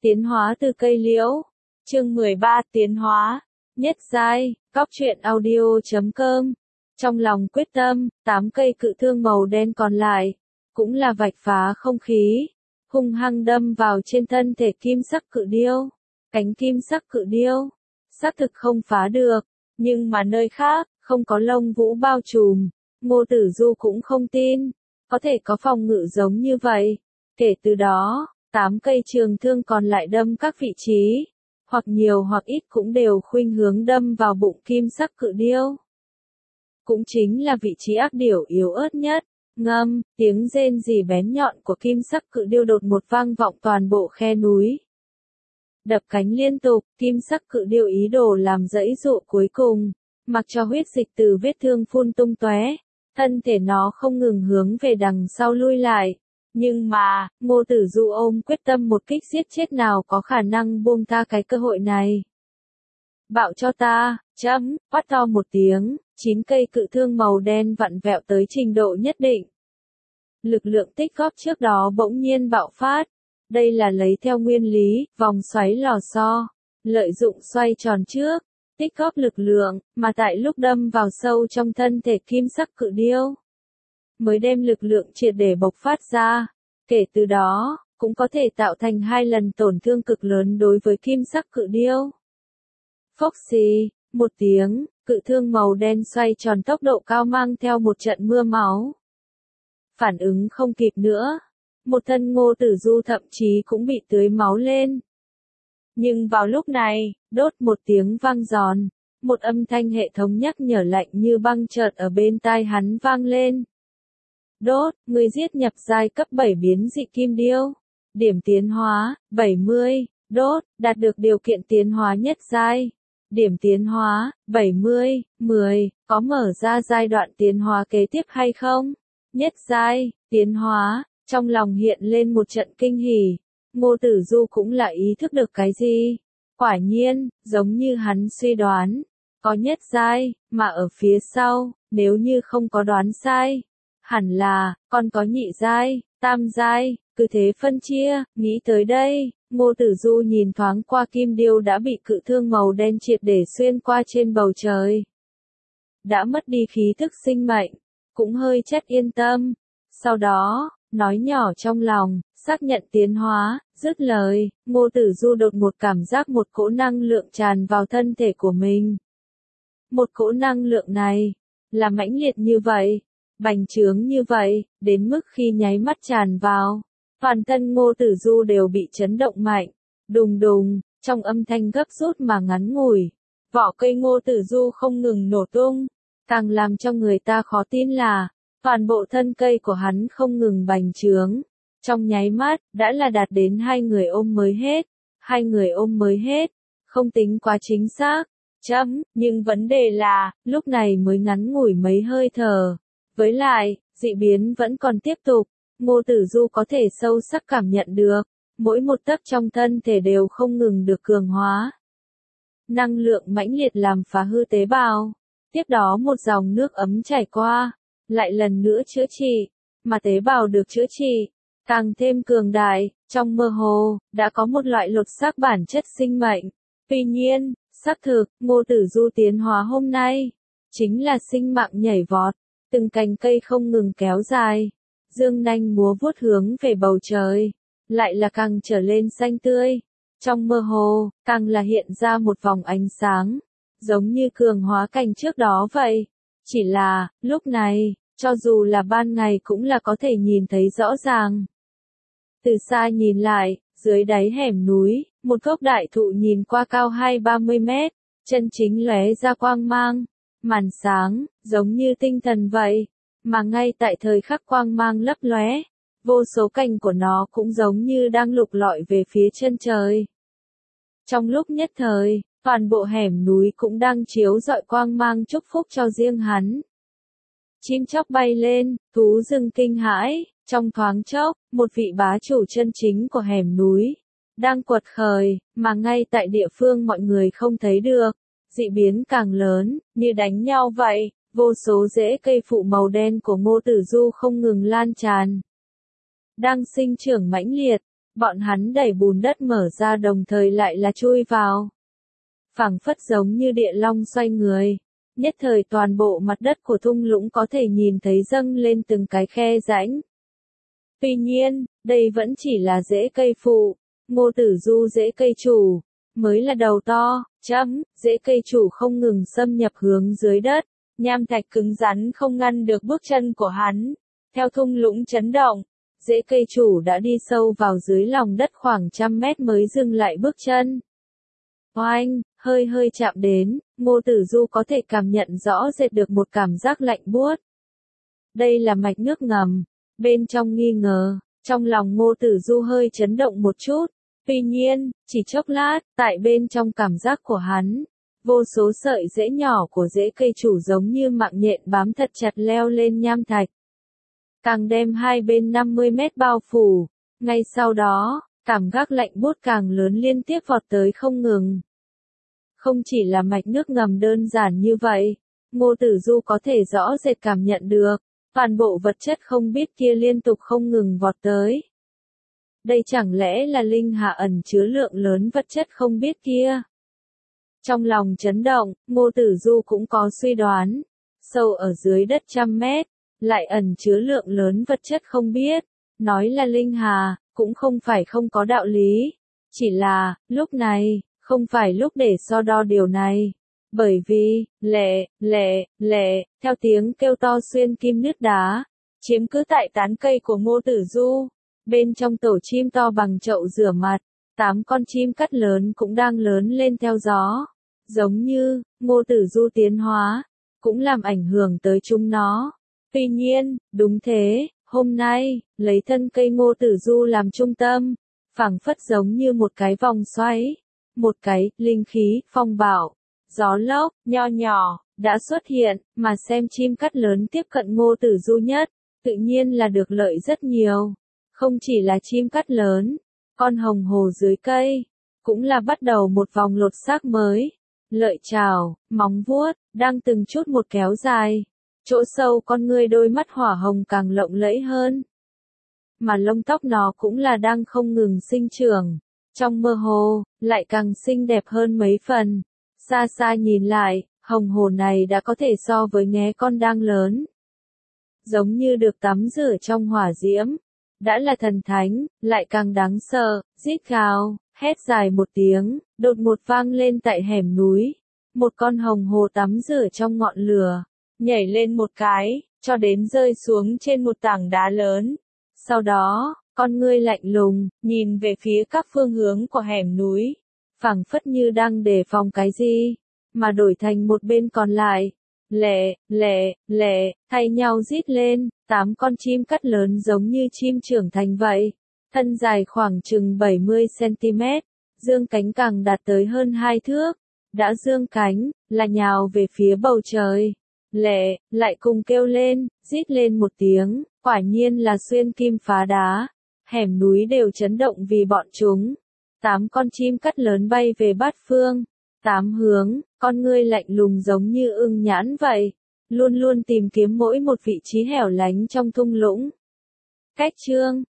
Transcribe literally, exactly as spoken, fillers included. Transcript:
Tiến hóa từ cây liễu. Chương mười ba Tiến hóa. Nhất giai, Cóc truyện audio chấm com. Trong lòng quyết tâm, tám cây cự thương màu đen còn lại, cũng là vạch phá không khí, hung hăng đâm vào trên thân thể kim sắc cự điêu. Cánh kim sắc cự điêu, xác thực không phá được, nhưng mà nơi khác, không có lông vũ bao trùm, Ngô Tử Du cũng không tin, có thể có phòng ngự giống như vậy. Kể từ đó, tám cây trường thương còn lại đâm các vị trí, hoặc nhiều hoặc ít cũng đều khuynh hướng đâm vào bụng kim sắc cự điêu. Cũng chính là vị trí ác điểu yếu ớt nhất. Ngâm, tiếng rên rỉ bén nhọn của kim sắc cự điêu đột một vang vọng toàn bộ khe núi. Đập cánh liên tục, kim sắc cự điêu ý đồ làm dãy dụ cuối cùng, mặc cho huyết dịch từ vết thương phun tung tóe, thân thể nó không ngừng hướng về đằng sau lui lại. Nhưng mà, Ngô Tử Du ôm quyết tâm một kích giết chết nào có khả năng buông tha cái cơ hội này. Bạo cho ta, chấm, quát to một tiếng, chín cây cự thương màu đen vặn vẹo tới trình độ nhất định. Lực lượng tích góp trước đó bỗng nhiên bạo phát. Đây là lấy theo nguyên lý, vòng xoáy lò xo, lợi dụng xoay tròn trước, tích góp lực lượng, mà tại lúc đâm vào sâu trong thân thể kim sắc cự điêu, mới đem lực lượng triệt để bộc phát ra. Kể từ đó, cũng có thể tạo thành hai lần tổn thương cực lớn đối với kim sắc cự điêu. Phốc xì, một tiếng, cự thương màu đen xoay tròn tốc độ cao mang theo một trận mưa máu. Phản ứng không kịp nữa, một thân Ngô Tử Du thậm chí cũng bị tưới máu lên. Nhưng vào lúc này, đốt một tiếng vang giòn, một âm thanh hệ thống nhắc nhở lạnh như băng chợt ở bên tai hắn vang lên. Đốt, người giết nhập giai cấp bảy biến dị kim điêu. Điểm tiến hóa, bảy mươi. Đốt, đạt được điều kiện tiến hóa nhất giai. Điểm tiến hóa, bảy mươi, mười. Có mở ra giai đoạn tiến hóa kế tiếp hay không? Nhất giai, tiến hóa. Trong lòng hiện lên một trận kinh hỉ. Ngô Tử Du cũng là ý thức được cái gì? Quả nhiên, giống như hắn suy đoán, có nhất giai, mà ở phía sau, nếu như không có đoán sai, hẳn là, còn có nhị giai, tam giai, cứ thế phân chia. Nghĩ tới đây, Ngô Tử Du nhìn thoáng qua kim điêu đã bị cự thương màu đen triệt để xuyên qua trên bầu trời. Đã mất đi khí thức sinh mệnh, cũng hơi chất yên tâm. Sau đó, nói nhỏ trong lòng, xác nhận tiến hóa, dứt lời, Ngô Tử Du đột một cảm giác một cỗ năng lượng tràn vào thân thể của mình. Một cỗ năng lượng này, là mãnh liệt như vậy, bành trướng như vậy, đến mức khi nháy mắt tràn vào, toàn thân Ngô Tử Du đều bị chấn động mạnh, đùng đùng, trong âm thanh gấp rút mà ngắn ngủi, vỏ cây Ngô Tử Du không ngừng nổ tung, càng làm cho người ta khó tin là, toàn bộ thân cây của hắn không ngừng bành trướng, trong nháy mắt, đã là đạt đến hai người ôm mới hết, hai người ôm mới hết, không tính quá chính xác, chấm, nhưng vấn đề là, lúc này mới ngắn ngủi mấy hơi thở. Với lại, dị biến vẫn còn tiếp tục, Ngô Tử Du có thể sâu sắc cảm nhận được, mỗi một tấc trong thân thể đều không ngừng được cường hóa. Năng lượng mãnh liệt làm phá hư tế bào, tiếp đó một dòng nước ấm chảy qua, lại lần nữa chữa trị, mà tế bào được chữa trị, càng thêm cường đại, trong mơ hồ, đã có một loại lột xác bản chất sinh mệnh. Tuy nhiên, xác thực, Ngô Tử Du tiến hóa hôm nay, chính là sinh mạng nhảy vọt. Từng cành cây không ngừng kéo dài, dương nanh múa vuốt hướng về bầu trời, lại là càng trở lên xanh tươi. Trong mơ hồ, càng là hiện ra một vòng ánh sáng, giống như cường hóa cành trước đó vậy. Chỉ là, lúc này, cho dù là ban ngày cũng là có thể nhìn thấy rõ ràng. Từ xa nhìn lại, dưới đáy hẻm núi, một gốc đại thụ nhìn qua cao hai ba mươi mét, chân chính lóe ra quang mang. Màn sáng, giống như tinh thần vậy, mà ngay tại thời khắc quang mang lấp lóe, vô số cành của nó cũng giống như đang lục lọi về phía chân trời. Trong lúc nhất thời, toàn bộ hẻm núi cũng đang chiếu rọi quang mang chúc phúc cho riêng hắn. Chim chóc bay lên, thú rừng kinh hãi, trong thoáng chốc, một vị bá chủ chân chính của hẻm núi, đang quật khởi, mà ngay tại địa phương mọi người không thấy được. Dị biến càng lớn, như đánh nhau vậy, vô số rễ cây phụ màu đen của Ngô Tử Du không ngừng lan tràn. Đang sinh trưởng mãnh liệt, Bọn hắn đẩy bùn đất mở ra đồng thời lại là chui vào. Phảng phất giống như địa long xoay người. Nhất thời toàn bộ mặt đất của thung lũng có thể nhìn thấy dâng lên từng cái khe rãnh. Tuy nhiên, đây vẫn chỉ là rễ cây phụ. Ngô Tử Du rễ cây chủ, mới là đầu to, chấm, rễ cây chủ không ngừng xâm nhập hướng dưới đất. Nham thạch cứng rắn không ngăn được bước chân của hắn. Theo thung lũng chấn động, rễ cây chủ đã đi sâu vào dưới lòng đất khoảng trăm mét mới dừng lại bước chân. Oanh, hơi hơi chạm đến, Ngô Tử Du có thể cảm nhận rõ rệt được một cảm giác lạnh buốt. Đây là mạch nước ngầm, bên trong nghi ngờ, trong lòng Ngô Tử Du hơi chấn động một chút. Tuy nhiên, chỉ chốc lát, tại bên trong cảm giác của hắn, vô số sợi rễ nhỏ của rễ cây chủ giống như mạng nhện bám thật chặt leo lên nham thạch. Càng đem hai bên năm mươi mét bao phủ, ngay sau đó, cảm giác lạnh buốt càng lớn liên tiếp vọt tới không ngừng. Không chỉ là mạch nước ngầm đơn giản như vậy, Ngô Tử Du có thể rõ rệt cảm nhận được, toàn bộ vật chất không biết kia liên tục không ngừng vọt tới. Đây chẳng lẽ là linh hà ẩn chứa lượng lớn vật chất không biết kia? Trong lòng chấn động, Ngô Tử Du cũng có suy đoán, sâu ở dưới đất trăm mét, lại ẩn chứa lượng lớn vật chất không biết, nói là linh hà, cũng không phải không có đạo lý, chỉ là, lúc này, không phải lúc để so đo điều này, bởi vì, lệ, lệ, lệ, theo tiếng kêu to xuyên kim nứt đá, chiếm cứ tại tán cây của Ngô Tử Du, bên trong tổ chim to bằng chậu rửa mặt, tám con chim cắt lớn cũng đang lớn lên theo gió, giống như, Ngô Tử Du tiến hóa, cũng làm ảnh hưởng tới chúng nó. Tuy nhiên, đúng thế, hôm nay, lấy thân cây Ngô Tử Du làm trung tâm, phảng phất giống như một cái vòng xoáy, một cái, linh khí, phong bạo, gió lốc, nho nhỏ, đã xuất hiện, mà xem chim cắt lớn tiếp cận Ngô Tử Du nhất, tự nhiên là được lợi rất nhiều. Không chỉ là chim cắt lớn, con hồng hồ dưới cây, cũng là bắt đầu một vòng lột xác mới. Lợi chảo, móng vuốt, đang từng chút một kéo dài. Chỗ sâu con ngươi đôi mắt hỏa hồng càng lộng lẫy hơn. Mà lông tóc nó cũng là đang không ngừng sinh trưởng. Trong mơ hồ, lại càng xinh đẹp hơn mấy phần. Xa xa nhìn lại, hồng hồ này đã có thể so với nghé con đang lớn. Giống như được tắm rửa trong hỏa diễm. Đã là thần thánh, lại càng đáng sợ, rít gào, hét dài một tiếng, đột ngột vang lên tại hẻm núi. Một con hồng hồ tắm rửa trong ngọn lửa, nhảy lên một cái, cho đến rơi xuống trên một tảng đá lớn. Sau đó, con ngươi lạnh lùng, nhìn về phía các phương hướng của hẻm núi, phảng phất như đang đề phòng cái gì, mà đổi thành một bên còn lại. Lệ, lệ, lệ, thay nhau rít lên, tám con chim cắt lớn giống như chim trưởng thành vậy. Thân dài khoảng chừng bảy mươi xăng ti mét, dương cánh càng đạt tới hơn hai thước. Đã dương cánh, là nhào về phía bầu trời. Lệ, lại cùng kêu lên, rít lên một tiếng, quả nhiên là xuyên kim phá đá. Hẻm núi đều chấn động vì bọn chúng. Tám con chim cắt lớn bay về bát phương. Tám hướng, con ngươi lạnh lùng giống như ưng nhãn vậy. Luôn luôn tìm kiếm mỗi một vị trí hẻo lánh trong thung lũng. Cách chương